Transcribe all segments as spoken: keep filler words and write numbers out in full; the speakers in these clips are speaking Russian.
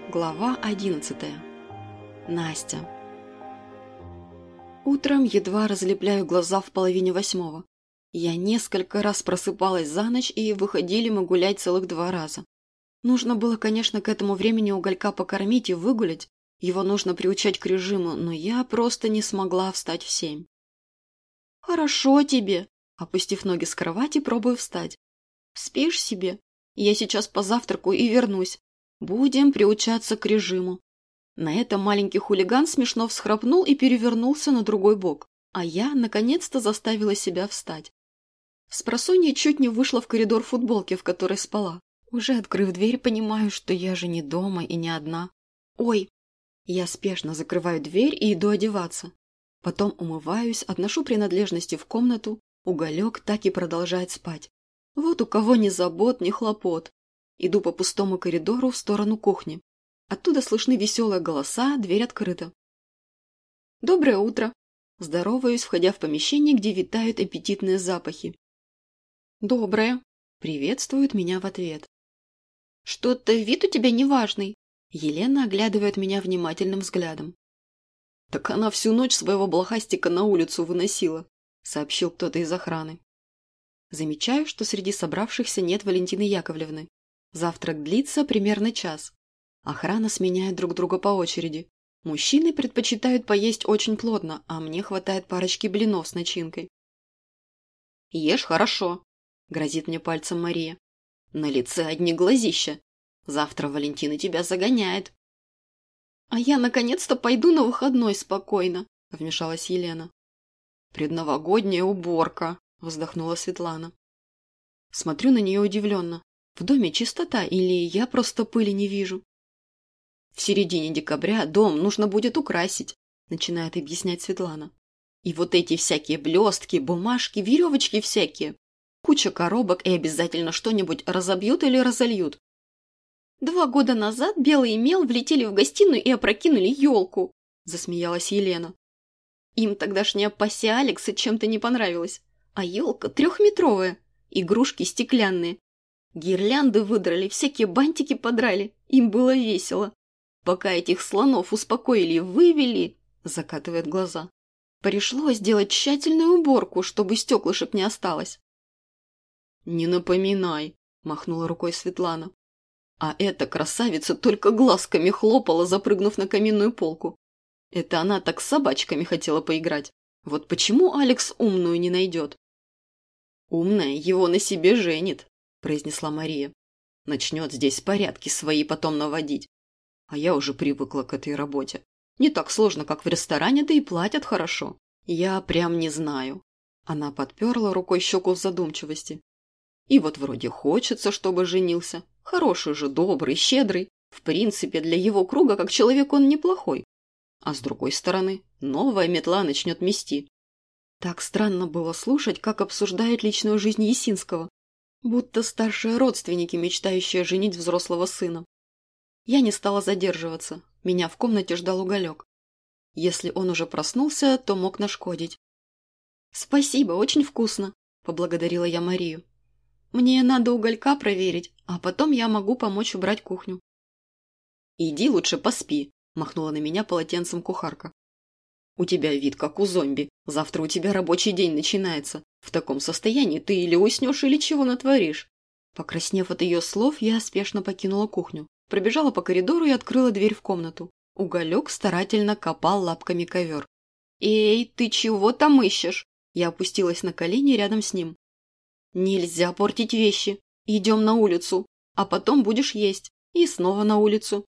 Глава одиннадцатая. Настя. Утром едва разлепляю глаза в половине восьмого. Я несколько раз просыпалась за ночь, и выходили мы гулять целых два раза. Нужно было, конечно, к этому времени уголька покормить и выгулять. Его нужно приучать к режиму, но я просто не смогла встать в семь. «Хорошо тебе», – опустив ноги с кровати, пробую встать. «Спишь себе? Я сейчас позавтракаю и вернусь. Будем приучаться к режиму». На это маленький хулиган смешно всхрапнул и перевернулся на другой бок, а я, наконец-то, заставила себя встать. Спросонья чуть не вышла в коридор в футболке, в которой спала. Уже открыв дверь, понимаю, что я же не дома и не одна. Ой! Я спешно закрываю дверь и иду одеваться. Потом умываюсь, отношу принадлежности в комнату. Уголек так и продолжает спать. Вот у кого ни забот, ни хлопот. Иду по пустому коридору в сторону кухни. Оттуда слышны веселые голоса, дверь открыта. «Доброе утро!» Здороваюсь, входя в помещение, где витают аппетитные запахи. «Доброе!» Приветствует меня в ответ. «Что-то вид у тебя неважный!» Елена оглядывает меня внимательным взглядом. «Так она всю ночь своего блохастика на улицу выносила», сообщил кто-то из охраны. Замечаю, что среди собравшихся нет Валентины Яковлевны. Завтрак длится примерно час. Охрана сменяет друг друга по очереди. Мужчины предпочитают поесть очень плотно, а мне хватает парочки блинов с начинкой. «Ешь хорошо», – грозит мне пальцем Мария. «На лице одни глазища. Завтра Валентина тебя загоняет». «А я наконец-то пойду на выходной спокойно», – вмешалась Елена. «Предновогодняя уборка», – вздохнула Светлана. Смотрю на нее удивленно. В доме чистота или я просто пыли не вижу? В середине декабря дом нужно будет украсить, начинает объяснять Светлана. И вот эти всякие блестки, бумажки, веревочки всякие. Куча коробок и обязательно что-нибудь разобьют или разольют. Два года назад Белый и Мел влетели в гостиную и опрокинули елку, засмеялась Елена. Им тогдашняя пассия Алекса чем-то не понравилась. А елка трехметровая, игрушки стеклянные. Гирлянды выдрали, всякие бантики подрали. Им было весело. Пока этих слонов успокоили и вывели, закатывает глаза, пришлось делать тщательную уборку, чтобы стеклышек не осталось. «Не напоминай», – махнула рукой Светлана. А эта красавица только глазками хлопала, запрыгнув на каминную полку. Это она так с собачками хотела поиграть. Вот почему Алекс умную не найдет? «Умная его на себе женит», – произнесла Мария. «Начнет здесь порядки свои потом наводить. А я уже привыкла к этой работе. Не так сложно, как в ресторане, да и платят хорошо. Я прям не знаю». Она подперла рукой щеку в задумчивости. И вот вроде хочется, чтобы женился. Хороший же, добрый, щедрый. В принципе, для его круга как человек он неплохой. А с другой стороны, новая метла начнет мести. Так странно было слушать, как обсуждают личную жизнь Есинского. Будто старшие родственники, мечтающие женить взрослого сына. Я не стала задерживаться. Меня в комнате ждал Уголек. Если он уже проснулся, то мог нашкодить. «Спасибо, очень вкусно», – поблагодарила я Марию. «Мне надо Уголька проверить, а потом я могу помочь убрать кухню». «Иди лучше поспи», – махнула на меня полотенцем кухарка. «У тебя вид как у зомби. Завтра у тебя рабочий день начинается. В таком состоянии ты или уснешь, или чего натворишь». Покраснев от ее слов, я спешно покинула кухню. Пробежала по коридору и открыла дверь в комнату. Уголек старательно копал лапками ковер. «Эй, ты чего там ищешь?» Я опустилась на колени рядом с ним. «Нельзя портить вещи. Идем на улицу, а потом будешь есть. И снова на улицу».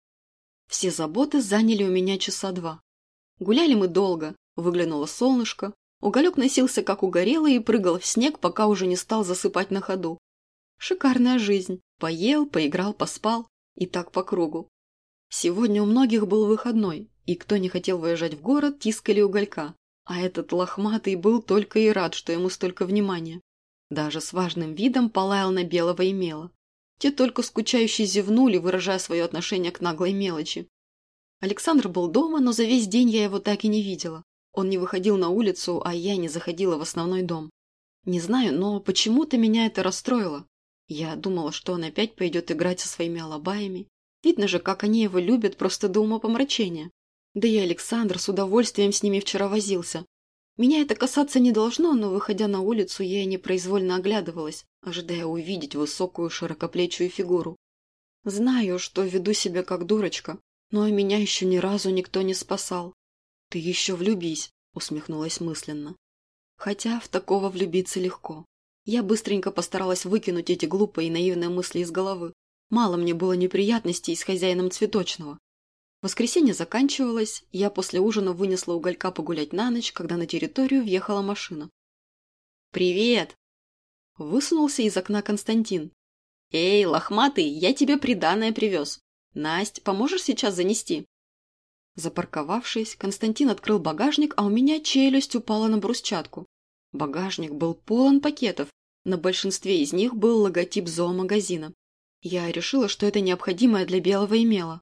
Все заботы заняли у меня часа два. Гуляли мы долго. Выглянуло солнышко. Уголек носился как угорелый и прыгал в снег, пока уже не стал засыпать на ходу. Шикарная жизнь. Поел, поиграл, поспал. И так по кругу. Сегодня у многих был выходной, и кто не хотел выезжать в город, тискали Уголька. А этот лохматый был только и рад, что ему столько внимания. Даже с важным видом полаял на Белого и Мела. Те только скучающе зевнули, выражая свое отношение к наглой мелочи. Александр был дома, но за весь день я его так и не видела. Он не выходил на улицу, а я не заходила в основной дом. Не знаю, но почему-то меня это расстроило. Я думала, что он опять пойдет играть со своими алабаями. Видно же, как они его любят просто до умопомрачения. Да и Александр с удовольствием с ними вчера возился. Меня это касаться не должно, но, выходя на улицу, я непроизвольно оглядывалась, ожидая увидеть высокую широкоплечую фигуру. Знаю, что веду себя как дурочка, но меня еще ни разу никто не спасал. «Ты еще влюбись», — усмехнулась мысленно. Хотя в такого влюбиться легко. Я быстренько постаралась выкинуть эти глупые и наивные мысли из головы. Мало мне было неприятностей с хозяином цветочного. Воскресенье заканчивалось, я после ужина вынесла Уголька погулять на ночь, когда на территорию въехала машина. «Привет!» Высунулся из окна Константин. «Эй, лохматый, я тебе приданое привез. Насть, поможешь сейчас занести?» Запарковавшись, Константин открыл багажник, а у меня челюсть упала на брусчатку. Багажник был полон пакетов, на большинстве из них был логотип зоомагазина. Я решила, что это необходимое для белого имела.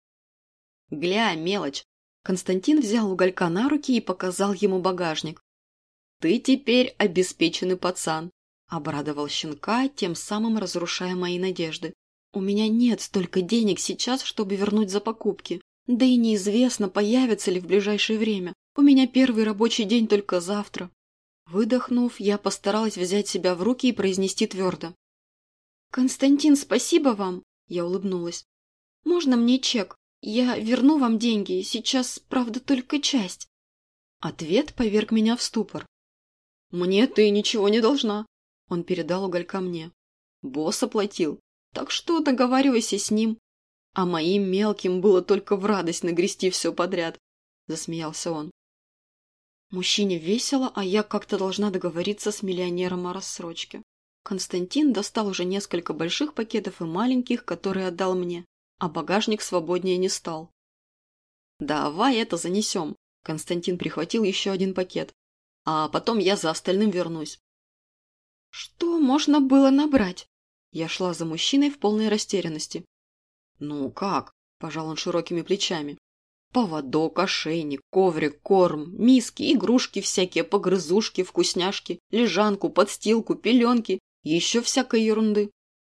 «Гля, мелочь!» Константин взял Уголька на руки и показал ему багажник. «Ты теперь обеспеченный пацан», – обрадовал щенка, тем самым разрушая мои надежды. «У меня нет столько денег сейчас, чтобы вернуть за покупки. Да и неизвестно, появится ли в ближайшее время. У меня первый рабочий день только завтра». Выдохнув, я постаралась взять себя в руки и произнести твердо. «Константин, спасибо вам!» – я улыбнулась. «Можно мне чек? Я верну вам деньги, сейчас, правда, только часть». Ответ поверг меня в ступор. «Мне ты ничего не должна», – он передал Уголька мне. «Босс оплатил, так что договаривайся с ним». «А моим мелким было только в радость нагрести все подряд», – засмеялся он. Мужчине весело, а я как-то должна договориться с миллионером о рассрочке. Константин достал уже несколько больших пакетов и маленьких, которые отдал мне, а багажник свободнее не стал. «Давай это занесем», – Константин прихватил еще один пакет. «А потом я за остальным вернусь». «Что можно было набрать?» Я шла за мужчиной в полной растерянности. «Ну как?» – пожал он широкими плечами. «Поводок, ошейник, коврик, корм, миски, игрушки всякие, погрызушки, вкусняшки, лежанку, подстилку, пеленки, еще всякой ерунды».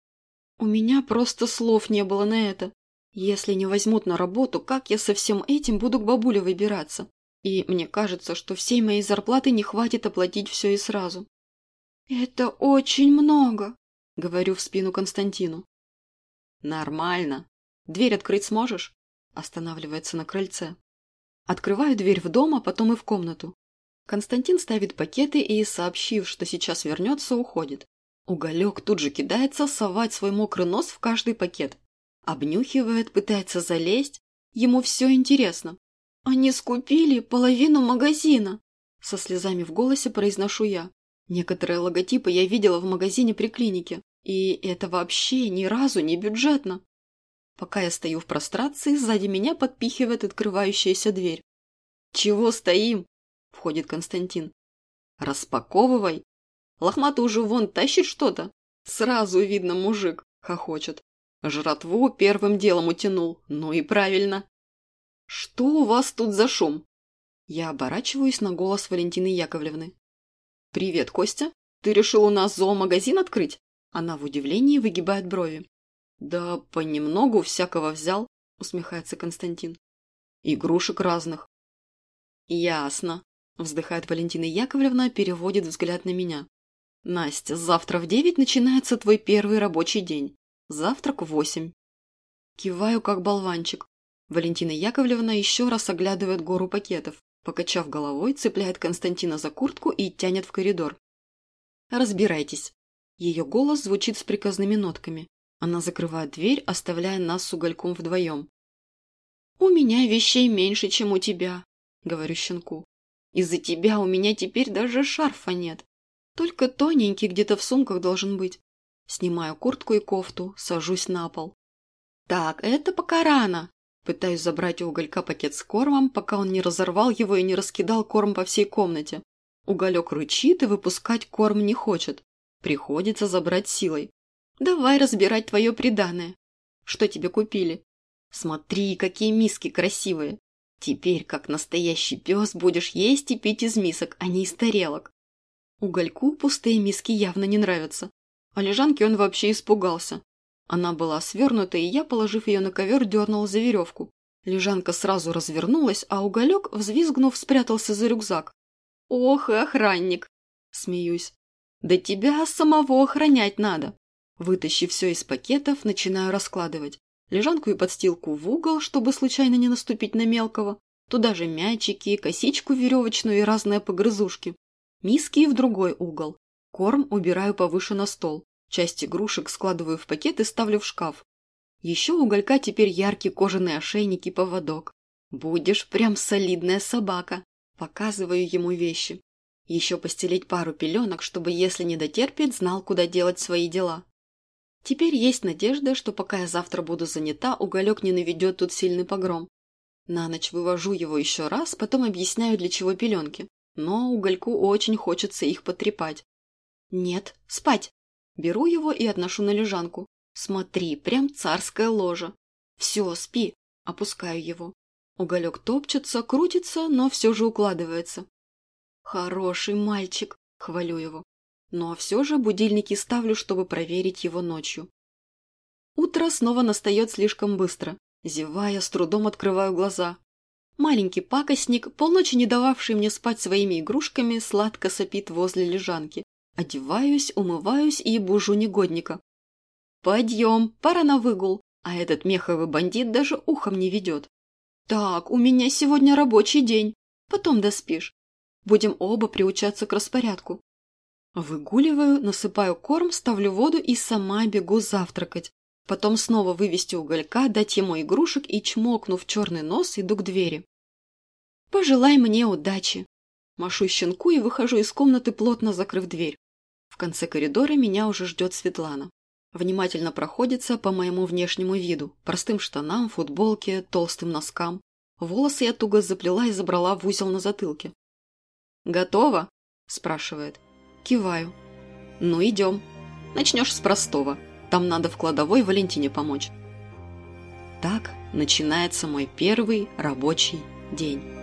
У меня просто слов не было на это. Если не возьмут на работу, как я со всем этим буду к бабуле выбираться? И мне кажется, что всей моей зарплаты не хватит оплатить все и сразу. «Это очень много», – говорю в спину Константину. «Нормально. Дверь открыть сможешь?» Останавливается на крыльце. Открываю дверь в дом, а потом и в комнату. Константин ставит пакеты и, сообщив, что сейчас вернется, уходит. Уголек тут же кидается совать свой мокрый нос в каждый пакет. Обнюхивает, пытается залезть. Ему все интересно. «Они скупили половину магазина!» Со слезами в голосе произношу я. Некоторые логотипы я видела в магазине при клинике. И это вообще ни разу не бюджетно. Пока я стою в прострации, сзади меня подпихивает открывающаяся дверь. «Чего стоим?» – входит Константин. «Распаковывай. Лохматый уже вон тащит что-то. Сразу видно, мужик», – хохочет. «Жратву первым делом утянул. Ну и правильно». «Что у вас тут за шум?» Я оборачиваюсь на голос Валентины Яковлевны. «Привет, Костя. Ты решил у нас зоомагазин открыть?» Она в удивлении выгибает брови. «Да понемногу всякого взял», – усмехается Константин. «Игрушек разных». «Ясно», – вздыхает Валентина Яковлевна, переводит взгляд на меня. «Настя, завтра в девять начинается твой первый рабочий день. Завтрак в восемь». Киваю, как болванчик. Валентина Яковлевна еще раз оглядывает гору пакетов, покачав головой, цепляет Константина за куртку и тянет в коридор. «Разбирайтесь». Ее голос звучит с приказными нотками. Она закрывает дверь, оставляя нас с Угольком вдвоем. «У меня вещей меньше, чем у тебя», — говорю щенку. «Из-за тебя у меня теперь даже шарфа нет. Только тоненький где-то в сумках должен быть». Снимаю куртку и кофту, сажусь на пол. «Так, это пока рано». Пытаюсь забрать у Уголька пакет с кормом, пока он не разорвал его и не раскидал корм по всей комнате. Уголек рычит и выпускать корм не хочет. Приходится забрать силой. «Давай разбирать твое приданое. Что тебе купили? Смотри, какие миски красивые. Теперь, как настоящий пес, будешь есть и пить из мисок, а не из тарелок». Угольку пустые миски явно не нравятся. А лежанки он вообще испугался. Она была свернута, и я, положив ее на ковер, дернул за веревку. Лежанка сразу развернулась, а Уголек, взвизгнув, спрятался за рюкзак. «Ох, и охранник!» – смеюсь. «Да тебя самого охранять надо!» Вытащив все из пакетов, начинаю раскладывать. Лежанку и подстилку в угол, чтобы случайно не наступить на мелкого. Туда же мячики, косичку веревочную и разные погрызушки. Миски в другой угол. Корм убираю повыше на стол. Часть игрушек складываю в пакет и ставлю в шкаф. Еще у Уголька теперь яркий кожаный ошейник и поводок. Будешь прям солидная собака. Показываю ему вещи. Еще постелить пару пеленок, чтобы, если не дотерпит, знал, куда делать свои дела. Теперь есть надежда, что пока я завтра буду занята, Уголек не наведет тут сильный погром. На ночь вывожу его еще раз, потом объясняю, для чего пеленки. Но Угольку очень хочется их потрепать. Нет, спать. Беру его и отношу на лежанку. Смотри, прям царская ложа. Все, спи. Опускаю его. Уголек топчется, крутится, но все же укладывается. Хороший мальчик, хвалю его. Но все же будильники ставлю, чтобы проверить его ночью. Утро снова настает слишком быстро. Зевая, с трудом открываю глаза. Маленький пакостник, полночи не дававший мне спать своими игрушками, сладко сопит возле лежанки. Одеваюсь, умываюсь и бужу негодника. «Подъем, пора на выгул», а этот меховый бандит даже ухом не ведет. «Так, у меня сегодня рабочий день, потом доспишь. Будем оба приучаться к распорядку». Выгуливаю, насыпаю корм, ставлю воду и сама бегу завтракать. Потом снова вывести Уголька, дать ему игрушек и, чмокнув черный нос, иду к двери. «Пожелай мне удачи!» Машу щенку и выхожу из комнаты, плотно закрыв дверь. В конце коридора меня уже ждет Светлана. Внимательно проходится по моему внешнему виду, простым штанам, футболке, толстым носкам. Волосы я туго заплела и забрала в узел на затылке. «Готово?» – спрашивает. Киваю. «Ну, идем. Начнешь с простого. Там надо в кладовой Валентине помочь». Так начинается мой первый рабочий день.